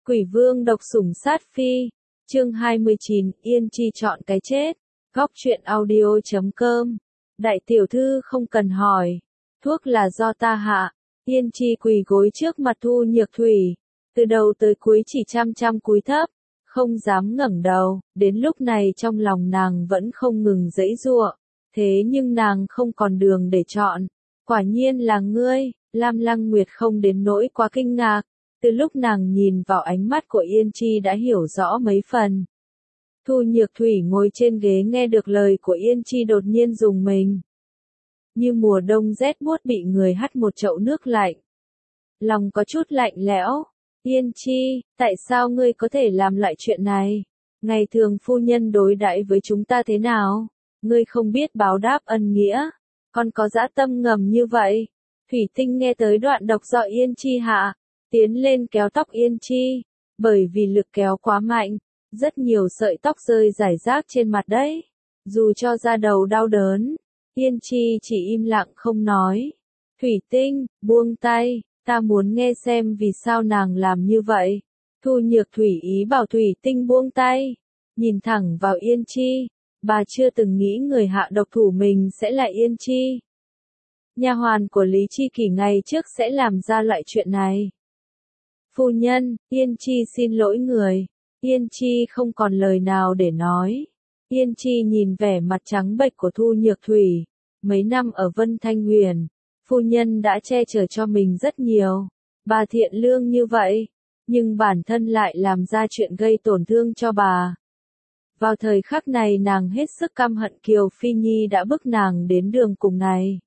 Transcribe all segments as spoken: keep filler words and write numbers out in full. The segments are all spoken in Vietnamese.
Quỷ vương độc sủng sát phi. Chương hai mươi chín, Yên Chi chọn cái chết. Góc truyện audio chấm com. Đại tiểu thư không cần hỏi. Thuốc là do ta hạ. Yên Chi quỳ gối trước mặt Thu Nhược Thủy. Từ đầu tới cuối chỉ chăm chăm cúi thấp. Không dám ngẩng đầu. Đến lúc này trong lòng nàng vẫn không ngừng giãy giụa. Thế nhưng nàng không còn đường để chọn. Quả nhiên là ngươi. Lam Lăng Nguyệt không đến nỗi quá kinh ngạc. Từ lúc nàng nhìn vào ánh mắt của Yên Chi đã hiểu rõ mấy phần. Thu Nhược Thủy ngồi trên ghế nghe được lời của Yên Chi đột nhiên rùng mình. Như mùa đông rét buốt bị người hắt một chậu nước lạnh. Lòng có chút lạnh lẽo. Yên Chi, tại sao ngươi có thể làm loại chuyện này? Ngày thường phu nhân đối đãi với chúng ta thế nào? Ngươi không biết báo đáp ân nghĩa. Còn có dã tâm ngầm như vậy. Thủy Tinh nghe tới đoạn độc do Yên Chi hạ. Tiến lên kéo tóc Yên Chi, bởi vì lực kéo quá mạnh, rất nhiều sợi tóc rơi rải rác trên mặt đấy. Dù cho da đầu đau đớn, Yên Chi chỉ im lặng không nói. Thủy Tinh, buông tay, ta muốn nghe xem vì sao nàng làm như vậy. Thu Nhược Thủy ý bảo Thủy Tinh buông tay, nhìn thẳng vào Yên Chi, bà chưa từng nghĩ người hạ độc thủ mình sẽ là Yên Chi. Nha hoàn của Lý Chi Kỷ ngày trước sẽ làm ra loại chuyện này. Phu nhân, Yên Chi xin lỗi người. Yên Chi không còn lời nào để nói. Yên Chi nhìn vẻ mặt trắng bệch của Thu Nhược Thủy. Mấy năm ở Vân Thanh Huyền, phu nhân đã che chở cho mình rất nhiều. Bà thiện lương như vậy, nhưng bản thân lại làm ra chuyện gây tổn thương cho bà. Vào thời khắc này nàng hết sức căm hận Kiều Phi Nhi đã bức nàng đến đường cùng này.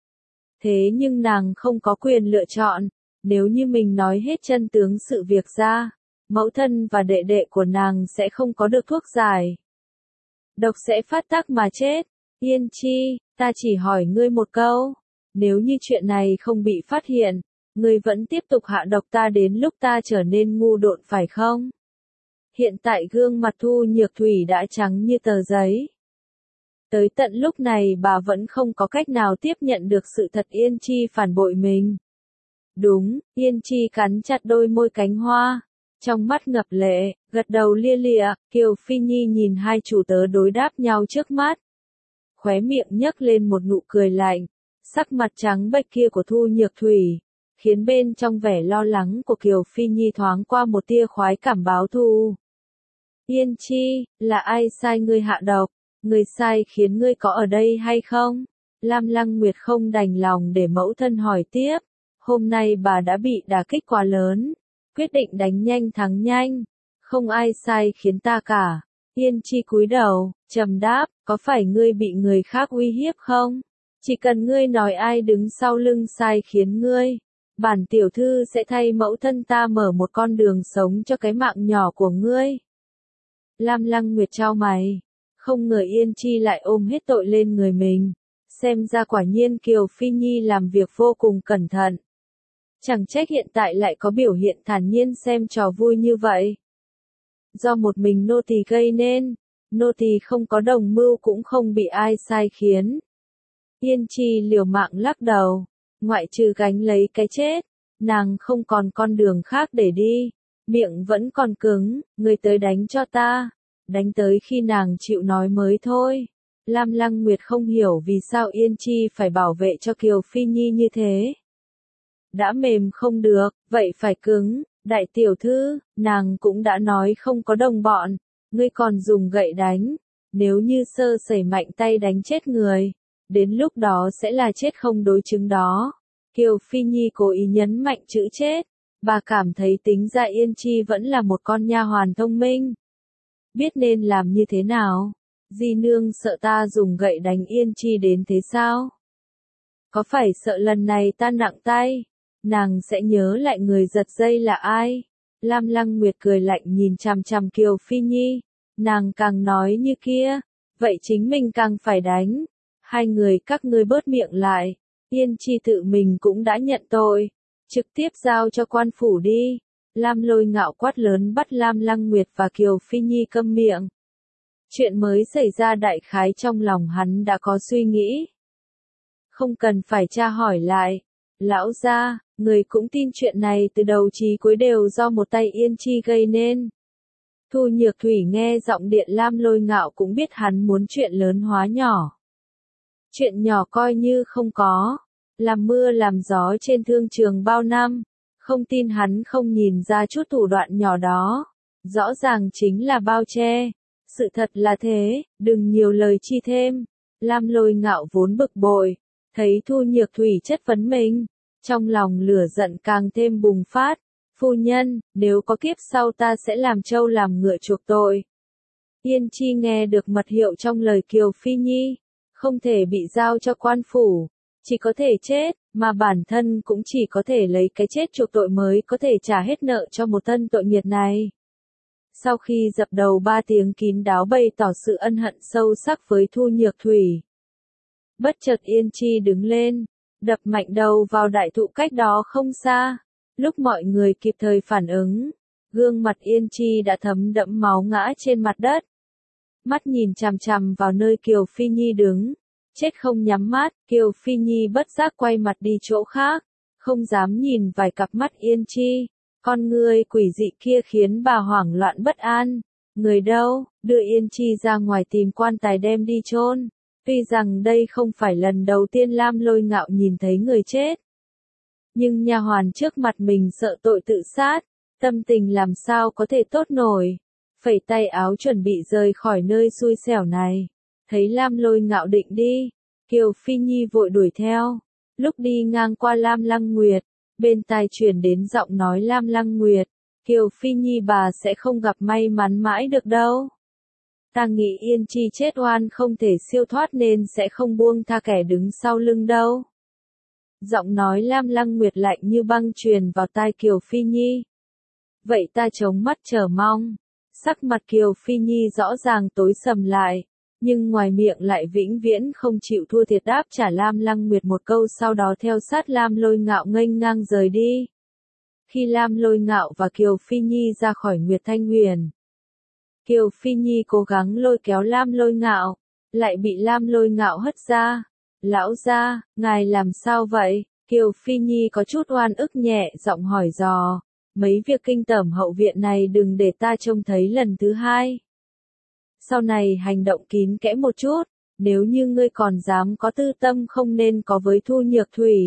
Thế nhưng nàng không có quyền lựa chọn. Nếu như mình nói hết chân tướng sự việc ra, mẫu thân và đệ đệ của nàng sẽ không có được thuốc giải. Độc sẽ phát tác mà chết. Yên Chi, ta chỉ hỏi ngươi một câu. Nếu như chuyện này không bị phát hiện, ngươi vẫn tiếp tục hạ độc ta đến lúc ta trở nên ngu độn phải không? Hiện tại gương mặt Thu Nhược Thủy đã trắng như tờ giấy. Tới tận lúc này bà vẫn không có cách nào tiếp nhận được sự thật Yên Chi phản bội mình. Đúng, Yên Chi cắn chặt đôi môi cánh hoa, trong mắt ngập lệ, gật đầu lia lịa. Kiều Phi Nhi nhìn hai chủ tớ đối đáp nhau trước mắt. Khóe miệng nhấc lên một nụ cười lạnh, sắc mặt trắng bệch kia của Thu Nhược Thủy, khiến bên trong vẻ lo lắng của Kiều Phi Nhi thoáng qua một tia khoái cảm báo thù. Yên Chi, là ai sai ngươi hạ độc? Người sai khiến ngươi có ở đây hay không? Lam Lăng Nguyệt không đành lòng để mẫu thân hỏi tiếp. Hôm nay bà đã bị đả kích quá lớn, quyết định đánh nhanh thắng nhanh, không ai sai khiến ta cả. Yên Chi cúi đầu, trầm đáp, có phải ngươi bị người khác uy hiếp không? Chỉ cần ngươi nói ai đứng sau lưng sai khiến ngươi, bản tiểu thư sẽ thay mẫu thân ta mở một con đường sống cho cái mạng nhỏ của ngươi. Lam Lăng Nguyệt chau mày, không ngờ Yên Chi lại ôm hết tội lên người mình, xem ra quả nhiên Kiều Phi Nhi làm việc vô cùng cẩn thận. Chẳng trách hiện tại lại có biểu hiện thản nhiên xem trò vui như vậy. Do một mình nô tỳ gây nên, nô tỳ không có đồng mưu cũng không bị ai sai khiến. Yên Chi liều mạng lắc đầu, ngoại trừ gánh lấy cái chết, nàng không còn con đường khác để đi, miệng vẫn còn cứng, người tới đánh cho ta, đánh tới khi nàng chịu nói mới thôi. Lam Lăng Nguyệt không hiểu vì sao Yên Chi phải bảo vệ cho Kiều Phi Nhi như thế. Đã mềm không được, vậy phải cứng. Đại tiểu thư, nàng cũng đã nói không có đồng bọn, ngươi còn dùng gậy đánh, nếu như sơ sẩy mạnh tay đánh chết người, đến lúc đó sẽ là chết không đối chứng đó. Kiều Phi Nhi cố ý nhấn mạnh chữ chết, bà cảm thấy tính ra Yên Chi vẫn là một con nha hoàn thông minh. Biết nên làm như thế nào, di nương sợ ta dùng gậy đánh Yên Chi đến thế sao? Có phải sợ lần này ta nặng tay? Nàng sẽ nhớ lại người giật dây là ai? Lam Lăng Nguyệt cười lạnh nhìn chằm chằm Kiều Phi Nhi. Nàng càng nói như kia, vậy chính mình càng phải đánh. Hai người các ngươi bớt miệng lại. Yên Chi tự mình cũng đã nhận tội. Trực tiếp giao cho quan phủ đi. Lam Lôi ngạo quát lớn bắt Lam Lăng Nguyệt và Kiều Phi Nhi câm miệng. Chuyện mới xảy ra đại khái trong lòng hắn đã có suy nghĩ. Không cần phải tra hỏi lại. Lão gia, Người cũng tin chuyện này từ đầu chí cuối đều do một tay Yên Chi gây nên. Thu Nhược Thủy nghe giọng Điện Lam Lôi Ngạo cũng biết hắn muốn chuyện lớn hóa nhỏ. Chuyện nhỏ coi như không có, làm mưa làm gió trên thương trường bao năm, không tin hắn không nhìn ra chút thủ đoạn nhỏ đó. Rõ ràng chính là bao che. Sự thật là thế, đừng nhiều lời chi thêm. Lam Lôi Ngạo vốn bực bội, thấy Thu Nhược Thủy chất vấn mình, trong lòng lửa giận càng thêm bùng phát. Phu nhân, nếu có kiếp sau ta sẽ làm trâu làm ngựa chuộc tội. Yên Chi nghe được mật hiệu trong lời Kiều Phi Nhi, không thể bị giao cho quan phủ, chỉ có thể chết, mà bản thân cũng chỉ có thể lấy cái chết chuộc tội mới có thể trả hết nợ cho một thân tội nghiệp này. Sau khi dập đầu ba tiếng kín đáo bày tỏ sự ân hận sâu sắc với Thu Nhược Thủy, bất chợt Yên Chi đứng lên, đập mạnh đầu vào đại thụ cách đó không xa. Lúc mọi người kịp thời phản ứng, gương mặt Yên Chi đã thấm đẫm máu ngã trên mặt đất. Mắt nhìn chằm chằm vào nơi Kiều Phi Nhi đứng, chết không nhắm mắt, Kiều Phi Nhi bất giác quay mặt đi chỗ khác, không dám nhìn vài cặp mắt Yên Chi. Con người quỷ dị kia khiến bà hoảng loạn bất an. Người đâu, đưa Yên Chi ra ngoài tìm quan tài đem đi chôn. Tuy rằng đây không phải lần đầu tiên Lam Lôi Ngạo nhìn thấy người chết, nhưng nha hoàn trước mặt mình sợ tội tự sát, tâm tình làm sao có thể tốt nổi. Phẩy tay áo chuẩn bị rời khỏi nơi xui xẻo này. Thấy Lam Lôi Ngạo định đi, Kiều Phi Nhi vội đuổi theo. Lúc đi ngang qua Lam Lăng Nguyệt, bên tai truyền đến giọng nói Lam Lăng Nguyệt, Kiều Phi Nhi bà sẽ không gặp may mắn mãi được đâu. Ta nghĩ Yên Chi chết oan không thể siêu thoát nên sẽ không buông tha kẻ đứng sau lưng đâu. Giọng nói Lam Lăng Nguyệt lạnh như băng truyền vào tai Kiều Phi Nhi. Vậy ta chống mắt chờ mong. Sắc mặt Kiều Phi Nhi rõ ràng tối sầm lại, nhưng ngoài miệng lại vĩnh viễn không chịu thua thiệt đáp trả Lam Lăng Nguyệt một câu, sau đó theo sát Lam Lôi Ngạo nghênh ngang rời đi. Khi Lam Lôi Ngạo và Kiều Phi Nhi ra khỏi Nguyệt Thanh Huyền, Kiều Phi Nhi cố gắng lôi kéo Lam Lôi Ngạo, lại bị Lam Lôi Ngạo hất ra. Lão gia, ngài làm sao vậy? Kiều Phi Nhi có chút oan ức nhẹ giọng hỏi dò. Mấy việc kinh tởm hậu viện này đừng để ta trông thấy lần thứ hai. Sau này hành động kín kẽ một chút, nếu như ngươi còn dám có tư tâm không nên có với Thu Nhược Thủy.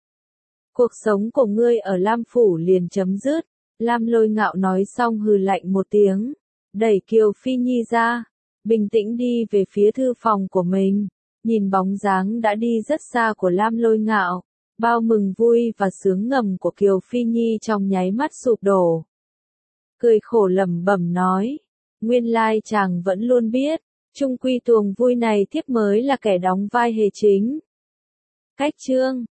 Cuộc sống của ngươi ở Lam Phủ liền chấm dứt. Lam Lôi Ngạo nói xong hừ lạnh một tiếng, đẩy Kiều Phi Nhi ra, bình tĩnh đi về phía thư phòng của mình. Nhìn bóng dáng đã đi rất xa của Lam Lôi Ngạo, bao mừng vui và sướng ngầm của Kiều Phi Nhi trong nháy mắt sụp đổ. Cười khổ lẩm bẩm nói, nguyên lai chàng vẫn luôn biết, chung quy tuồng vui này thiếp mới là kẻ đóng vai hề chính. Cách chương